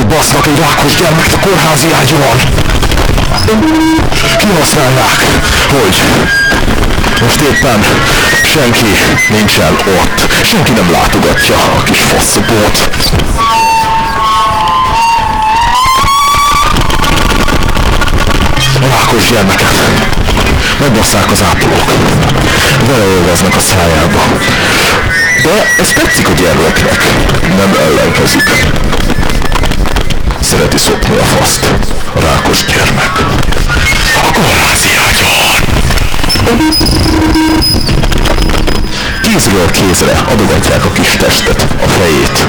basznak egy rákos gyermeket a kórházi ágyban. Kihasználják, hogy most éppen senki nincsen ott, senki nem látogatja a kis faszopót. A rákos gyermeket megbasszák az ápolók, beleolvaznak a szájába. De ez tetszik a gyermeknek, nem ellenkezik. Szereti szopni a faszt, a rákos gyermek. A kórházi ágyban! Kézről kézre adogatják a kis testet, a fejét.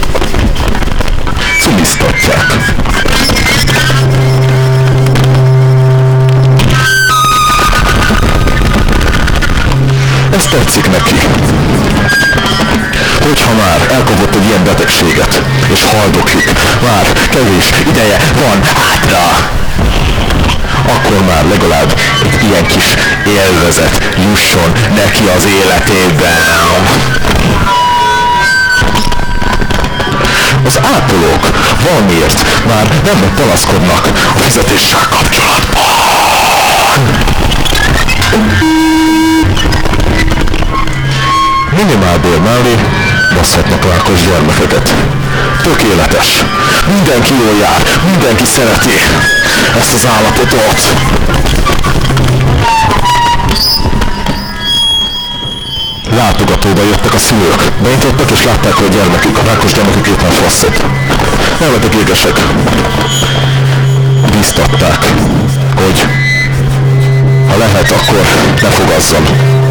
Cumiztatják. Ez tetszik neki. Hogyha már elkapott egy ilyen betegséget, és haldoklik, már kevés ideje van hátra, akkor már legalább egy ilyen kis élvezet jusson neki az életében. Az ápolók valamiért már nem panaszkodnak a fizetéssel kapcsolatban. Minimálbér mellé basszhatnak rákos gyermekeket. Tökéletes. Mindenki jól jár, mindenki szereti ezt az állapotot. Látogatóba jöttek a szülők. Beintottak és látták, hogy a gyermekük, a rákos gyermekük éppen faszok. Elmentek égesek. Bíztatták, hogy ha lehet, akkor ne fogazzon.